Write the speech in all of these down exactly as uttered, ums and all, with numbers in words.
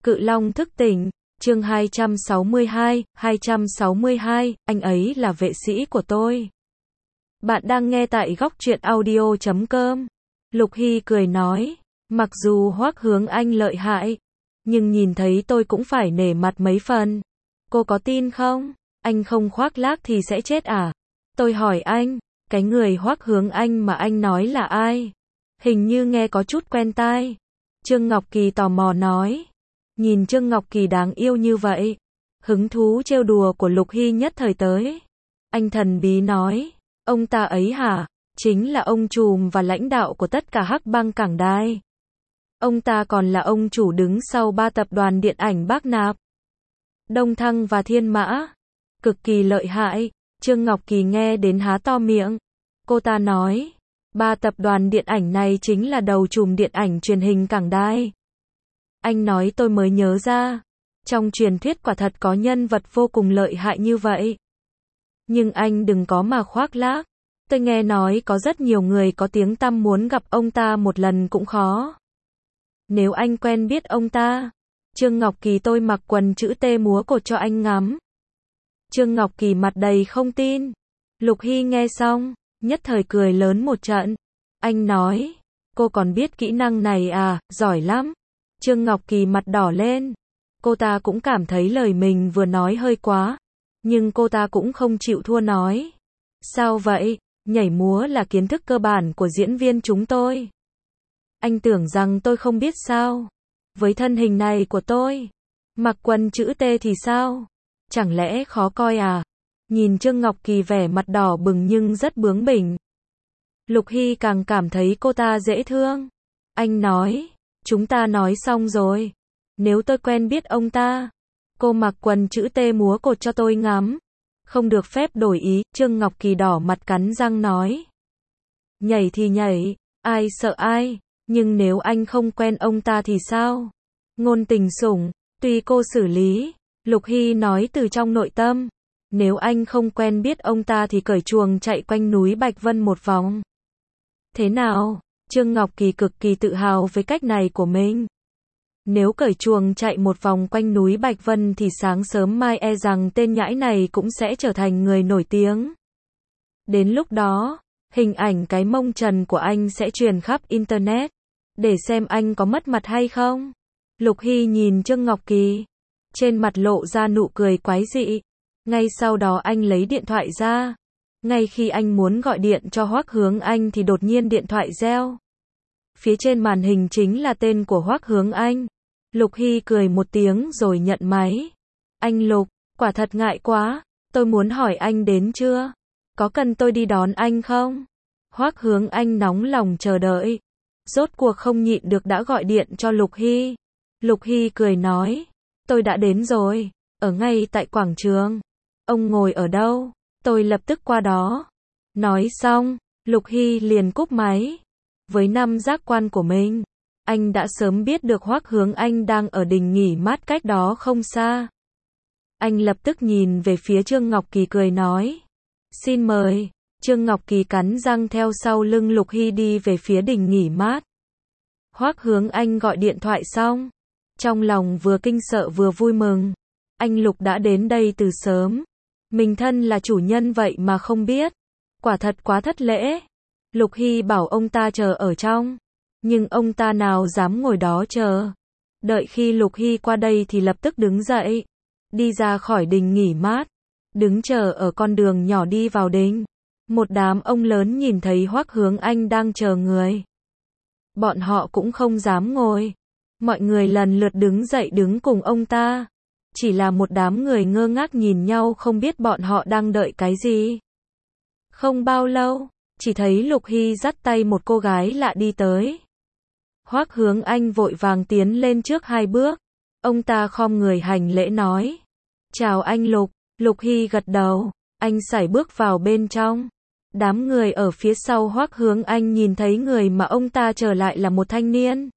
Cự Long thức tỉnh, chương hai trăm sáu mươi hai, hai trăm sáu mươi hai, anh ấy là vệ sĩ của tôi. Bạn đang nghe tại góc truyện audio chấm com. Lục Hy cười nói, mặc dù Hoắc Hướng Anh lợi hại, nhưng nhìn thấy tôi cũng phải nể mặt mấy phần. Cô có tin không? Anh không khoác lác thì sẽ chết à? Tôi hỏi anh, cái người Hoắc Hướng Anh mà anh nói là ai? Hình như nghe có chút quen tai. Trương Ngọc Kỳ tò mò nói. Nhìn Trương Ngọc Kỳ đáng yêu như vậy, hứng thú trêu đùa của Lục Hy nhất thời tới. Anh thần bí nói, ông ta ấy hả? Chính là ông trùm và lãnh đạo của tất cả Hắc Bang Cảng Đài. Ông ta còn là ông chủ đứng sau ba tập đoàn điện ảnh Bác Nạp, Đông Thăng và Thiên Mã. Cực kỳ lợi hại. Trương Ngọc Kỳ nghe đến há to miệng. Cô ta nói, ba tập đoàn điện ảnh này chính là đầu trùm điện ảnh truyền hình Cảng Đài. Anh nói tôi mới nhớ ra, trong truyền thuyết quả thật có nhân vật vô cùng lợi hại như vậy. Nhưng anh đừng có mà khoác lác. Tôi nghe nói có rất nhiều người có tiếng tăm muốn gặp ông ta một lần cũng khó. Nếu anh quen biết ông ta, Trương Ngọc Kỳ tôi mặc quần chữ T múa cột cho anh ngắm. Trương Ngọc Kỳ mặt đầy không tin. Lục Hy nghe xong, nhất thời cười lớn một trận. Anh nói, cô còn biết kỹ năng này à, giỏi lắm. Trương Ngọc Kỳ mặt đỏ lên. Cô ta cũng cảm thấy lời mình vừa nói hơi quá. Nhưng cô ta cũng không chịu thua nói. Sao vậy? Nhảy múa là kiến thức cơ bản của diễn viên chúng tôi. Anh tưởng rằng tôi không biết sao? Với thân hình này của tôi, mặc quần chữ T thì sao? Chẳng lẽ khó coi à? Nhìn Trương Ngọc Kỳ vẻ mặt đỏ bừng nhưng rất bướng bỉnh. Lục Hy càng cảm thấy cô ta dễ thương. Anh nói, chúng ta nói xong rồi. Nếu tôi quen biết ông ta, cô mặc quần chữ T múa cột cho tôi ngắm. Không được phép đổi ý. Trương Ngọc Kỳ đỏ mặt cắn răng nói. Nhảy thì nhảy, ai sợ ai, nhưng nếu anh không quen ông ta thì sao? Ngôn tình sủng, tùy cô xử lý. Lục Hy nói từ trong nội tâm. Nếu anh không quen biết ông ta thì cởi chuồng chạy quanh núi Bạch Vân một vòng. Thế nào? Trương Ngọc Kỳ cực kỳ tự hào với cách này của mình. Nếu cởi chuồng chạy một vòng quanh núi Bạch Vân thì sáng sớm mai e rằng tên nhãi này cũng sẽ trở thành người nổi tiếng. Đến lúc đó, hình ảnh cái mông trần của anh sẽ truyền khắp Internet. Để xem anh có mất mặt hay không. Lục Hy nhìn Trương Ngọc Kỳ. Trên mặt lộ ra nụ cười quái dị. Ngay sau đó anh lấy điện thoại ra. Ngay khi anh muốn gọi điện cho Hoắc Hướng Anh thì đột nhiên điện thoại reo. Phía trên màn hình chính là tên của Hoắc Hướng Anh. Lục Hy cười một tiếng rồi nhận máy. Anh Lục, quả thật ngại quá. Tôi muốn hỏi anh đến chưa? Có cần tôi đi đón anh không? Hoắc Hướng Anh nóng lòng chờ đợi. Rốt cuộc không nhịn được đã gọi điện cho Lục Hy. Lục Hy cười nói. Tôi đã đến rồi. Ở ngay tại quảng trường. Ông ngồi ở đâu? Tôi lập tức qua đó. Nói xong, Lục Hy liền cúp máy. Với năm giác quan của mình, anh đã sớm biết được Hoắc Hướng Anh đang ở đình nghỉ mát cách đó không xa. Anh lập tức nhìn về phía Trương Ngọc Kỳ cười nói. Xin mời. Trương Ngọc Kỳ cắn răng theo sau lưng Lục Hy đi về phía đình nghỉ mát. Hoắc Hướng Anh gọi điện thoại xong. Trong lòng vừa kinh sợ vừa vui mừng. Anh Lục đã đến đây từ sớm. Mình thân là chủ nhân vậy mà không biết. Quả thật quá thất lễ. Lục Hy bảo ông ta chờ ở trong. Nhưng ông ta nào dám ngồi đó chờ. Đợi khi Lục Hy qua đây thì lập tức đứng dậy. Đi ra khỏi đình nghỉ mát. Đứng chờ ở con đường nhỏ đi vào đình. Một đám ông lớn nhìn thấy Hoắc Hướng Anh đang chờ người. Bọn họ cũng không dám ngồi. Mọi người lần lượt đứng dậy đứng cùng ông ta. Chỉ là một đám người ngơ ngác nhìn nhau không biết bọn họ đang đợi cái gì. Không bao lâu, chỉ thấy Lục Hy dắt tay một cô gái lạ đi tới. Hoắc Hướng Anh vội vàng tiến lên trước hai bước. Ông ta khom người hành lễ nói. Chào anh Lục. Lục Hy gật đầu. Anh sải bước vào bên trong. Đám người ở phía sau Hoắc Hướng Anh nhìn thấy người mà ông ta trở lại là một thanh niên.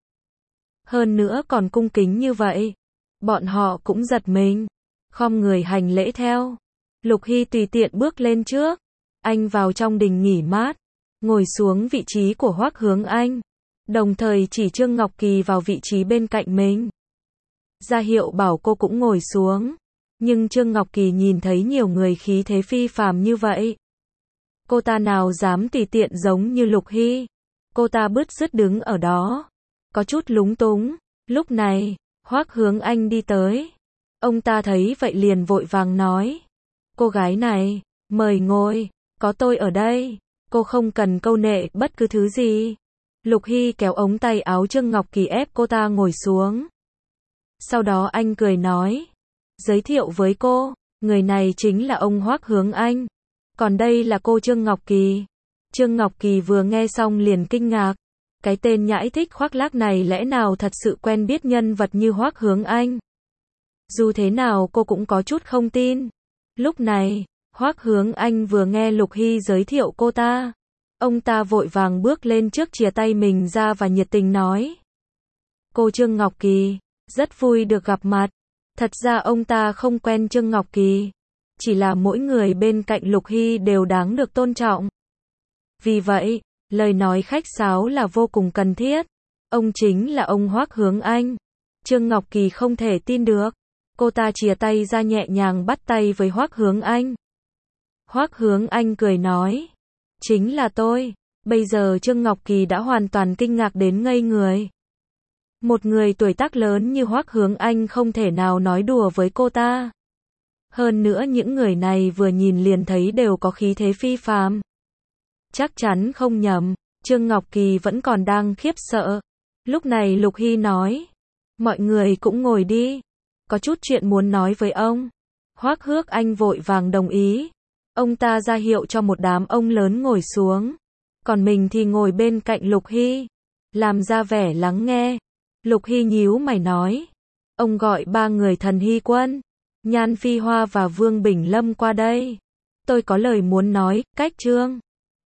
Hơn nữa còn cung kính như vậy. Bọn họ cũng giật mình. Khom người hành lễ theo. Lục Hy tùy tiện bước lên trước. Anh vào trong đình nghỉ mát. Ngồi xuống vị trí của Hoắc Hướng Anh. Đồng thời chỉ Trương Ngọc Kỳ vào vị trí bên cạnh mình. ra hiệu bảo cô cũng ngồi xuống. Nhưng Trương Ngọc Kỳ nhìn thấy nhiều người khí thế phi phàm như vậy. Cô ta nào dám tùy tiện giống như Lục Hy. Cô ta bứt rứt đứng ở đó, có chút lúng túng. Lúc này, Hoắc Hướng Anh đi tới. Ông ta thấy vậy liền vội vàng nói. Cô gái này, mời ngồi, có tôi ở đây. Cô không cần câu nệ bất cứ thứ gì. Lục Hy kéo ống tay áo Trương Ngọc Kỳ ép cô ta ngồi xuống. Sau đó anh cười nói. Giới thiệu với cô, người này chính là ông Hoắc Hướng Anh. Còn đây là cô Trương Ngọc Kỳ. Trương Ngọc Kỳ vừa nghe xong liền kinh ngạc. Cái tên nhãi thích khoác lác này lẽ nào thật sự quen biết nhân vật như Hoắc Hướng Anh. Dù thế nào cô cũng có chút không tin. Lúc này, Hoắc Hướng Anh vừa nghe Lục Hy giới thiệu cô ta. Ông ta vội vàng bước lên trước chìa tay mình ra và nhiệt tình nói. Cô Trương Ngọc Kỳ, rất vui được gặp mặt. Thật ra ông ta không quen Trương Ngọc Kỳ. Chỉ là mỗi người bên cạnh Lục Hy đều đáng được tôn trọng. Vì vậy, lời nói khách sáo là vô cùng cần thiết. Ông chính là ông Hoắc Hướng Anh. Trương Ngọc Kỳ không thể tin được. Cô ta chìa tay ra nhẹ nhàng bắt tay với Hoắc Hướng Anh. Hoắc Hướng Anh cười nói. Chính là tôi. Bây giờ Trương Ngọc Kỳ đã hoàn toàn kinh ngạc đến ngây người. Một người tuổi tác lớn như Hoắc Hướng Anh không thể nào nói đùa với cô ta. Hơn nữa những người này vừa nhìn liền thấy đều có khí thế phi phàm. Chắc chắn không nhầm, Trương Ngọc Kỳ vẫn còn đang khiếp sợ. Lúc này Lục Hy nói. Mọi người cũng ngồi đi. Có chút chuyện muốn nói với ông. Hoắc Hướng Anh vội vàng đồng ý. Ông ta ra hiệu cho một đám ông lớn ngồi xuống. Còn mình thì ngồi bên cạnh Lục Hy. Làm ra vẻ lắng nghe. Lục Hy nhíu mày nói. Ông gọi ba người Thần Hy Quân, Nhan Phi Hoa và Vương Bình Lâm qua đây. Tôi có lời muốn nói, cách Trương